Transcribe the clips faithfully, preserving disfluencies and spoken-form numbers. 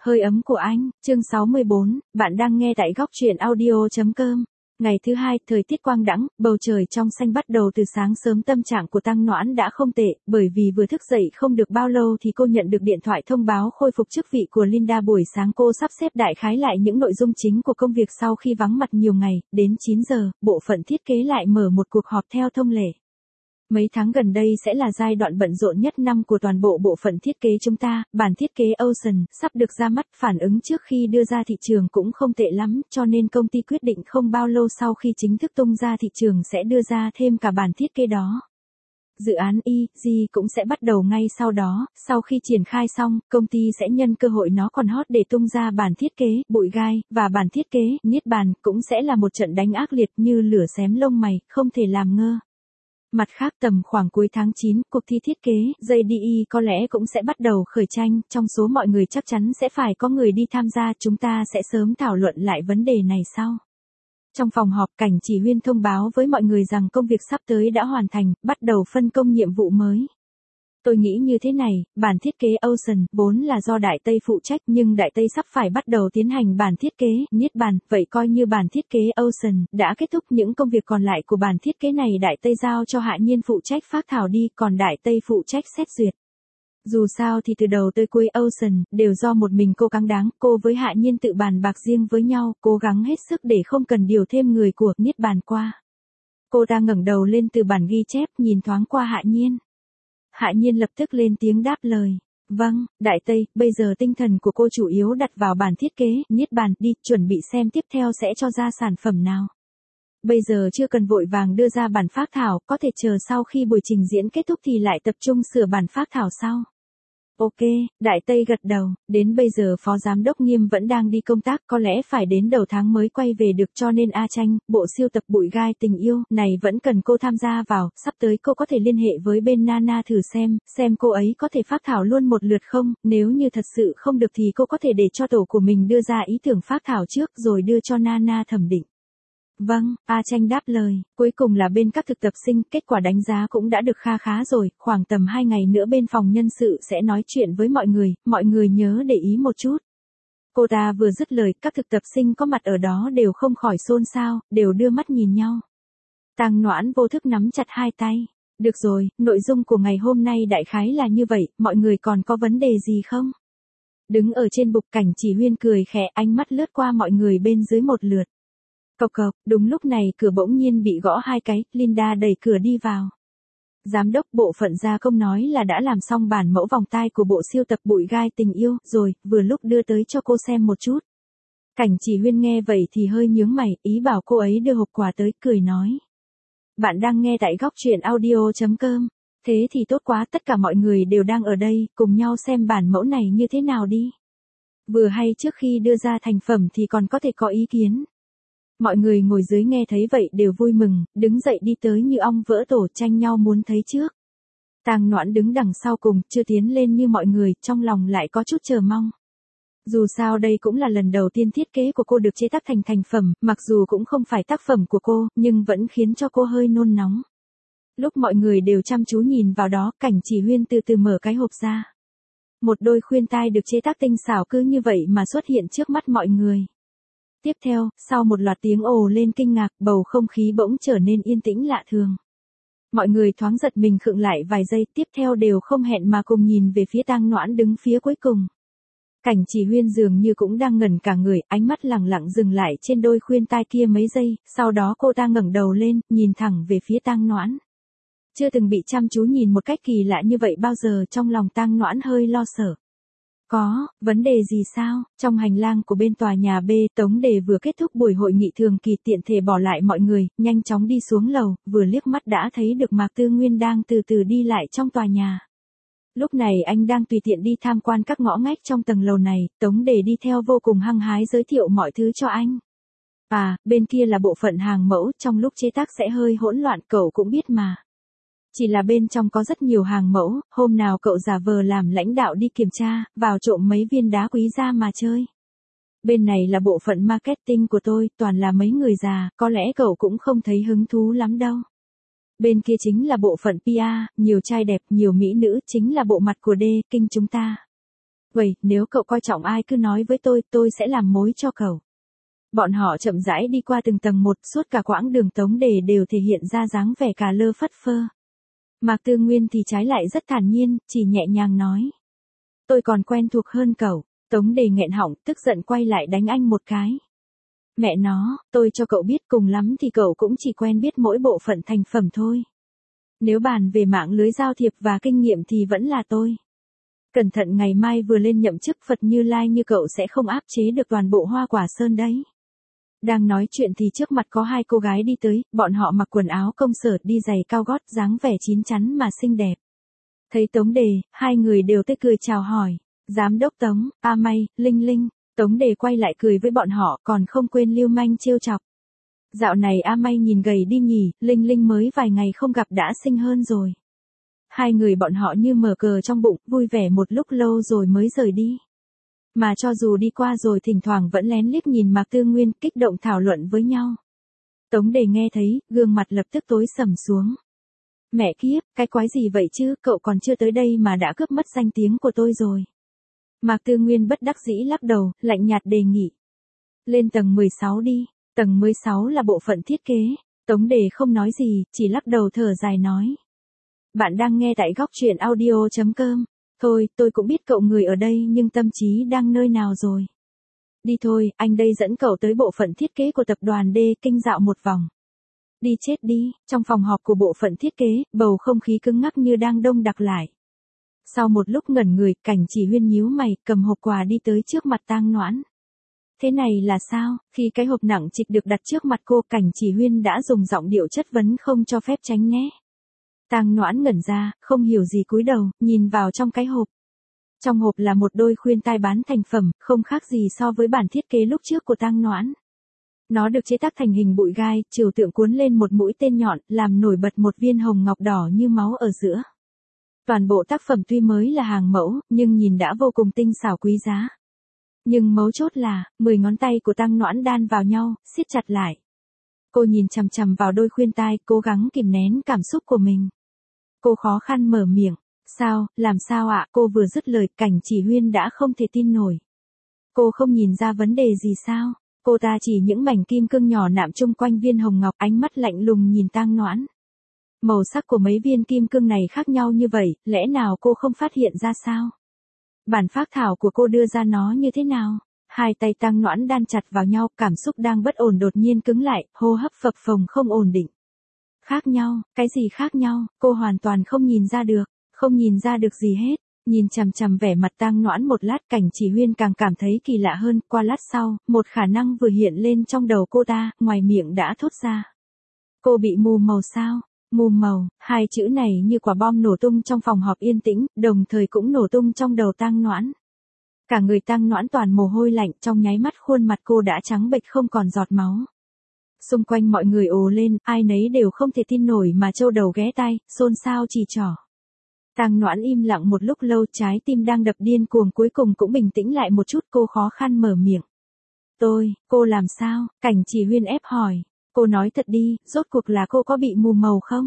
Hơi ấm của anh, chương sáu mươi bốn, bạn đang nghe tại góc truyện audio.com. Ngày thứ hai, thời tiết quang đãng, bầu trời trong xanh bắt đầu từ sáng sớm. Tâm trạng của Tăng Noãn đã không tệ, bởi vì vừa thức dậy không được bao lâu thì cô nhận được điện thoại thông báo khôi phục chức vị của Linda. Buổi sáng cô sắp xếp đại khái lại những nội dung chính của công việc sau khi vắng mặt nhiều ngày. Đến chín giờ, bộ phận thiết kế lại mở một cuộc họp theo thông lệ. Mấy tháng gần đây sẽ là giai đoạn bận rộn nhất năm của toàn bộ bộ phận thiết kế chúng ta. Bản thiết kế Ocean sắp được ra mắt, phản ứng trước khi đưa ra thị trường cũng không tệ lắm, cho nên công ty quyết định không bao lâu sau khi chính thức tung ra thị trường sẽ đưa ra thêm cả bản thiết kế đó. Dự án e giê cũng sẽ bắt đầu ngay sau đó. Sau khi triển khai xong, công ty sẽ nhân cơ hội nó còn hot để tung ra bản thiết kế Bụi Gai, và bản thiết kế Niết Bàn cũng sẽ là một trận đánh ác liệt như lửa xém lông mày, không thể làm ngơ. Mặt khác, tầm khoảng cuối tháng chín, cuộc thi thiết kế gi đê e có lẽ cũng sẽ bắt đầu khởi tranh. Trong số mọi người chắc chắn sẽ phải có người đi tham gia. Chúng ta sẽ sớm thảo luận lại vấn đề này sau. Trong phòng họp, Cảnh Chỉ Huyên thông báo với mọi người rằng công việc sắp tới đã hoàn thành, bắt đầu phân công nhiệm vụ mới. Tôi nghĩ như thế này, bản thiết kế Ocean vốn là do Đại Tây phụ trách, nhưng Đại Tây sắp phải bắt đầu tiến hành bản thiết kế Niết Bàn, vậy coi như bản thiết kế Ocean đã kết thúc. Những công việc còn lại của bản thiết kế này Đại Tây giao cho Hạ Nhiên phụ trách phác thảo đi, còn Đại Tây phụ trách xét duyệt. Dù sao thì từ đầu tới cuối Ocean đều do một mình cô cáng đáng, cô với Hạ Nhiên tự bàn bạc riêng với nhau, cố gắng hết sức để không cần điều thêm người của Niết Bàn qua. Cô ta ngẩng đầu lên từ bản ghi chép, nhìn thoáng qua Hạ Nhiên. Hạ Nhiên lập tức lên tiếng đáp lời. Vâng, Đại Tây, bây giờ tinh thần của cô chủ yếu đặt vào bản thiết kế Niết Bàn đi, chuẩn bị xem tiếp theo sẽ cho ra sản phẩm nào. Bây giờ chưa cần vội vàng đưa ra bản phác thảo, có thể chờ sau khi buổi trình diễn kết thúc thì lại tập trung sửa bản phác thảo sau. Ok, Đại Tây gật đầu. Đến bây giờ Phó Giám đốc Nghiêm vẫn đang đi công tác, có lẽ phải đến đầu tháng mới quay về được, cho nên A Tranh, bộ siêu tập Bụi Gai tình yêu này vẫn cần cô tham gia vào. Sắp tới cô có thể liên hệ với bên Nana thử xem, xem cô ấy có thể phác thảo luôn một lượt không. Nếu như thật sự không được thì cô có thể để cho tổ của mình đưa ra ý tưởng phác thảo trước rồi đưa cho Nana thẩm định. Vâng, A Tranh đáp lời. Cuối cùng là bên các thực tập sinh, kết quả đánh giá cũng đã được kha khá rồi, khoảng tầm hai ngày nữa bên phòng nhân sự sẽ nói chuyện với mọi người, mọi người nhớ để ý một chút. Cô ta vừa dứt lời, các thực tập sinh có mặt ở đó đều không khỏi xôn xao, đều đưa mắt nhìn nhau. Tăng Noãn vô thức nắm chặt hai tay. Được rồi, nội dung của ngày hôm nay đại khái là như vậy, mọi người còn có vấn đề gì không? Đứng ở trên bục, Cảnh Chỉ Huyên cười khẽ, ánh mắt lướt qua mọi người bên dưới một lượt. Cộc cộc, đúng lúc này cửa bỗng nhiên bị gõ hai cái, Linda đẩy cửa đi vào. Giám đốc bộ phận gia công nói là đã làm xong bản mẫu vòng tai của bộ siêu tập Bụi Gai tình yêu rồi, vừa lúc đưa tới cho cô xem một chút. Cảnh Chỉ Huyên nghe vậy thì hơi nhướng mày, ý bảo cô ấy đưa hộp quà tới, cười nói. Bạn đang nghe tại góc truyện audio.com. Thế thì tốt quá, tất cả mọi người đều đang ở đây, cùng nhau xem bản mẫu này như thế nào đi. Vừa hay trước khi đưa ra thành phẩm thì còn có thể có ý kiến. Mọi người ngồi dưới nghe thấy vậy đều vui mừng, đứng dậy đi tới như ong vỡ tổ, tranh nhau muốn thấy trước. Tăng Noãn đứng đằng sau cùng, chưa tiến lên như mọi người, trong lòng lại có chút chờ mong. Dù sao đây cũng là lần đầu tiên thiết kế của cô được chế tác thành thành phẩm, mặc dù cũng không phải tác phẩm của cô, nhưng vẫn khiến cho cô hơi nôn nóng. Lúc mọi người đều chăm chú nhìn vào đó, Cảnh Chỉ Huyên từ từ mở cái hộp ra. Một đôi khuyên tai được chế tác tinh xảo cứ như vậy mà xuất hiện trước mắt mọi người. Tiếp theo, sau một loạt tiếng ồ lên kinh ngạc, bầu không khí bỗng trở nên yên tĩnh lạ thường. Mọi người thoáng giật mình khựng lại vài giây, tiếp theo đều không hẹn mà cùng nhìn về phía Tăng Noãn đứng phía cuối cùng. Cảnh Chỉ Huyên dường như cũng đang ngẩn cả người, ánh mắt lẳng lặng dừng lại trên đôi khuyên tai kia mấy giây, sau đó cô ta ngẩng đầu lên, nhìn thẳng về phía Tăng Noãn. Chưa từng bị chăm chú nhìn một cách kỳ lạ như vậy bao giờ, trong lòng Tăng Noãn hơi lo sợ. Có, vấn đề gì sao? Trong hành lang của bên tòa nhà B, Tống Đề vừa kết thúc buổi hội nghị thường kỳ, tiện thể bỏ lại mọi người, nhanh chóng đi xuống lầu, vừa liếc mắt đã thấy được Mạc Tư Nguyên đang từ từ đi lại trong tòa nhà. Lúc này anh đang tùy tiện đi tham quan các ngõ ngách trong tầng lầu này, Tống Đề đi theo vô cùng hăng hái giới thiệu mọi thứ cho anh. À, bên kia là bộ phận hàng mẫu, trong lúc chế tác sẽ hơi hỗn loạn, cậu cũng biết mà. Chỉ là bên trong có rất nhiều hàng mẫu, hôm nào cậu giả vờ làm lãnh đạo đi kiểm tra, vào trộm mấy viên đá quý ra mà chơi. Bên này là bộ phận marketing của tôi, toàn là mấy người già, có lẽ cậu cũng không thấy hứng thú lắm đâu. Bên kia chính là bộ phận pê e rờ, nhiều trai đẹp, nhiều mỹ nữ, chính là bộ mặt của D, kinh chúng ta. Vậy, nếu cậu coi trọng ai cứ nói với tôi, tôi sẽ làm mối cho cậu. Bọn họ chậm rãi đi qua từng tầng một, suốt cả quãng đường Tống Đề đều thể hiện ra dáng vẻ cà lơ phất phơ. Mạc Tư Nguyên thì trái lại rất thản nhiên, chỉ nhẹ nhàng nói. Tôi còn quen thuộc hơn cậu. Tống Đề nghẹn họng, tức giận quay lại đánh anh một cái. Mẹ nó, tôi cho cậu biết cùng lắm thì cậu cũng chỉ quen biết mỗi bộ phận thành phẩm thôi. Nếu bàn về mạng lưới giao thiệp và kinh nghiệm thì vẫn là tôi. Cẩn thận ngày mai vừa lên nhậm chức Phật Như Lai như cậu sẽ không áp chế được toàn bộ Hoa Quả Sơn đấy. Đang nói chuyện thì trước mặt có hai cô gái đi tới, bọn họ mặc quần áo công sở đi giày cao gót dáng vẻ chín chắn mà xinh đẹp. Thấy Tống Đề, hai người đều tươi cười chào hỏi. Giám đốc Tống, A May, Linh Linh. Tống Đề quay lại cười với bọn họ còn không quên lưu manh trêu chọc. Dạo này A May nhìn gầy đi nhỉ, Linh Linh mới vài ngày không gặp đã xinh hơn rồi. Hai người bọn họ như mở cờ trong bụng, vui vẻ một lúc lâu rồi mới rời đi. Mà cho dù đi qua rồi thỉnh thoảng vẫn lén liếc nhìn Mạc Tư Nguyên kích động thảo luận với nhau. Tống Đề nghe thấy, gương mặt lập tức tối sầm xuống. Mẹ kiếp, cái quái gì vậy chứ, cậu còn chưa tới đây mà đã cướp mất danh tiếng của tôi rồi. Mạc Tư Nguyên bất đắc dĩ lắc đầu, lạnh nhạt đề nghị. Lên tầng mười sáu đi, tầng mười sáu là bộ phận thiết kế. Tống Đề không nói gì, chỉ lắc đầu thở dài nói. Bạn đang nghe tại góc truyện audio chấm com. Thôi, tôi cũng biết cậu người ở đây nhưng tâm trí đang nơi nào rồi. Đi thôi, anh đây dẫn cậu tới bộ phận thiết kế của tập đoàn D Kinh dạo một vòng. Đi chết đi, trong phòng họp của bộ phận thiết kế, bầu không khí cứng ngắc như đang đông đặc lại. Sau một lúc ngẩn người, Cảnh Chỉ Huyên nhíu mày, cầm hộp quà đi tới trước mặt Tang Noãn. Thế này là sao? Khi cái hộp nặng trịch được đặt trước mặt cô, Cảnh Chỉ Huyên đã dùng giọng điệu chất vấn không cho phép tránh né. Tang Noãn ngẩn ra, không hiểu gì cúi đầu, nhìn vào trong cái hộp. Trong hộp là một đôi khuyên tai bán thành phẩm, không khác gì so với bản thiết kế lúc trước của Tang Noãn. Nó được chế tác thành hình bụi gai, trừu tượng cuốn lên một mũi tên nhọn, làm nổi bật một viên hồng ngọc đỏ như máu ở giữa. Toàn bộ tác phẩm tuy mới là hàng mẫu, nhưng nhìn đã vô cùng tinh xảo quý giá. Nhưng mấu chốt là, mười ngón tay của Tang Noãn đan vào nhau, siết chặt lại. Cô nhìn chằm chằm vào đôi khuyên tai, cố gắng kìm nén cảm xúc của mình. Cô khó khăn mở miệng. Sao, làm sao ạ? Cô vừa dứt lời, Cảnh Chỉ Huyên đã không thể tin nổi. Cô không nhìn ra vấn đề gì sao? Cô ta chỉ những mảnh kim cương nhỏ nạm chung quanh viên hồng ngọc, ánh mắt lạnh lùng nhìn Tang Noãn. Màu sắc của mấy viên kim cương này khác nhau như vậy, lẽ nào cô không phát hiện ra sao? Bản phác thảo của cô đưa ra nó như thế nào? Hai tay Tang Noãn đan chặt vào nhau, cảm xúc đang bất ổn đột nhiên cứng lại, hô hấp phập phồng không ổn định. Khác nhau, cái gì khác nhau, cô hoàn toàn không nhìn ra được, không nhìn ra được gì hết. Nhìn chằm chằm vẻ mặt Tang Noãn một lát, Cảnh Chỉ Huyên càng cảm thấy kỳ lạ hơn, qua lát sau, một khả năng vừa hiện lên trong đầu cô ta, ngoài miệng đã thốt ra. Cô bị mù màu sao? Mù màu, hai chữ này như quả bom nổ tung trong phòng họp yên tĩnh, đồng thời cũng nổ tung trong đầu Tang Noãn. Cả người Tang Noãn toàn mồ hôi lạnh, trong nháy mắt khuôn mặt cô đã trắng bệch không còn giọt máu. Xung quanh mọi người ồ lên, ai nấy đều không thể tin nổi mà châu đầu ghé tai, xôn xao chỉ trỏ. Tang Noãn im lặng một lúc lâu, trái tim đang đập điên cuồng cuối cùng cũng bình tĩnh lại một chút, cô khó khăn mở miệng. Tôi, cô làm sao? Cảnh Chỉ Huyên ép hỏi. Cô nói thật đi, rốt cuộc là cô có bị mù màu không?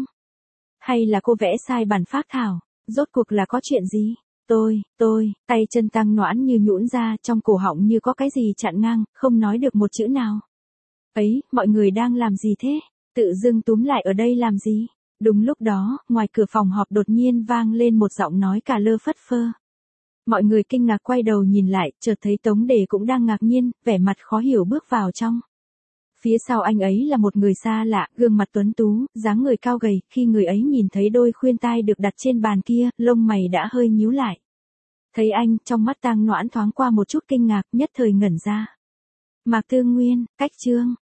Hay là cô vẽ sai bản phác thảo? Rốt cuộc là có chuyện gì? Tôi, tôi, tay chân Tang Noãn như nhũn ra, trong cổ họng như có cái gì chặn ngang, không nói được một chữ nào. Ấy, mọi người đang làm gì thế? Tự dưng túm lại ở đây làm gì? Đúng lúc đó, ngoài cửa phòng họp đột nhiên vang lên một giọng nói cà lơ phất phơ. Mọi người kinh ngạc quay đầu nhìn lại, chợt thấy Tống Đề cũng đang ngạc nhiên, vẻ mặt khó hiểu bước vào trong. Phía sau anh ấy là một người xa lạ, gương mặt tuấn tú, dáng người cao gầy, khi người ấy nhìn thấy đôi khuyên tai được đặt trên bàn kia, lông mày đã hơi nhíu lại. Thấy anh, trong mắt Tang Noãn thoáng qua một chút kinh ngạc, nhất thời ngẩn ra. Mạc Tư Nguyên, Cách Trương,